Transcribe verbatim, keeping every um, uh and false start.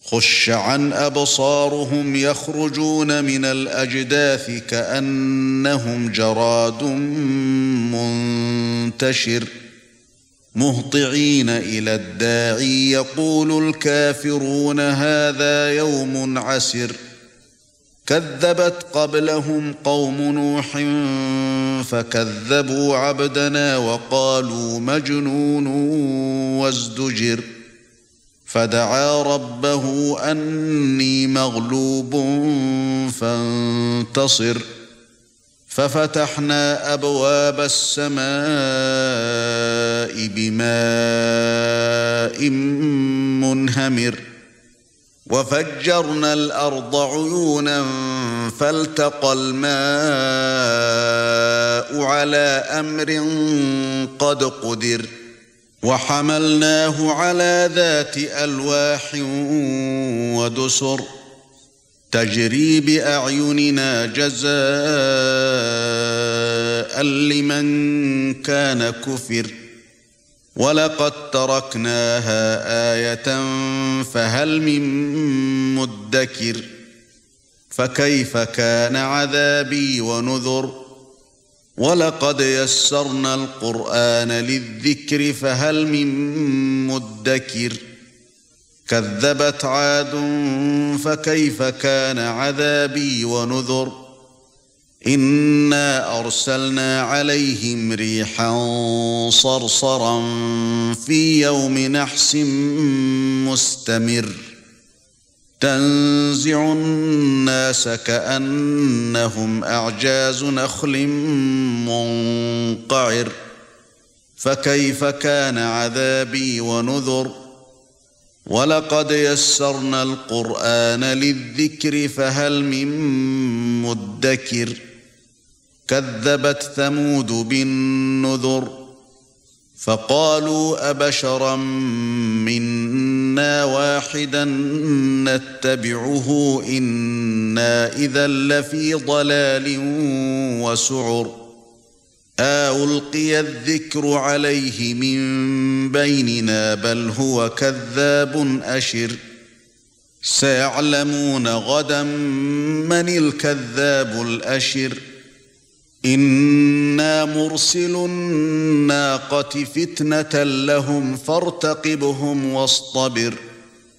خُشَّ عَنْ أَبْصَارُهُمْ يَخْرُجُونَ مِنَ الْأَجْدَاثِ كَأَنَّهُمْ جَرَادٌ مُنْتَشِرٌ مُهْطِعِينَ إِلَى الدَّاعِي يَقُولُ الْكَافِرُونَ هَذَا يَوْمٌ عَسِرٌ كَذَّبَتْ قَبْلَهُمْ قَوْمُ نُوحٍ فَكَذَّبُوا عَبْدَنَا وَقَالُوا مَجْنُونٌ وَازْدُجِرَ فَدَعَا رَبَّهُ أَنِّي مَغْلُوبٌ فَانتَصِرْ فَفَتَحْنَا أَبْوَابَ السَّمَاءِ بِمَاءٍ مُنْهَمِرٍ وَفَجَّرْنَا الْأَرْضَ عُيُونًا فَالْتَقَى الْمَاءُ عَلَى أَمْرٍ قَدْ قُدِرَ وَحَمَلْنَاهُ عَلَى ذَاتِ أَلْوَاحٍ وَدُسُرٍ تَجْرِي بِأَعْيُنِنَا جَزَاءً لِمَنْ كَانَ كُفِرَ وَلَقَدْ تَرَكْنَاهَا آيَةً فَهَلْ مِن مُّدَّكِرٍ فَكَيْفَ كَانَ عَذَابِي وَنُذُرِ وَلَقَدْ يَسَّرْنَا الْقُرْآنَ لِلذِّكْرِ فَهَلْ مِن مُّدَّكِرٍ كَذَّبَتْ عَادٌ فَكَيْفَ كَانَ عَذَابِي وَنُذُرِ إِنَّا أَرْسَلْنَا عَلَيْهِمْ رِيحًا صَرْصَرًا فِي يَوْمِ نَحْسٍ مُسْتَمِرٍّ تَنزِعُ النَّاسَ كَأَنَّهُمْ أَعْجَازُ نَخْلٍ مُنقَعِرٍ فَكَيْفَ كَانَ عَذَابِي وَنُذُرِ وَلَقَدْ يَسَّرْنَا الْقُرْآنَ لِلذِّكْرِ فَهَلْ مِن مُّدَّكِرٍ كَذَّبَتْ ثَمُودُ بِالنُّذُرِ فَقَالُوا أَبَشَرًا مِنَّا وَاحِدًا نَتَّبِعُهُ إِنَّا إِذًا لَّفِي ضَلَالٍ وَسُعُرٍ أَلْقِيَ الذِّكْرُ عَلَيْهِ مِن بَيْنِنَا بَلْ هُوَ كَذَّابٌ أَشِرٌ سَيَعْلَمُونَ غَدًا مَّنِ الْكَذَّابُ الْأَشِرُ إِنَّا مُرْسِلُو النَّاقَةِ فِتْنَةً لَّهُمْ فَارْتَقِبْهُمْ وَاصْطَبِرْ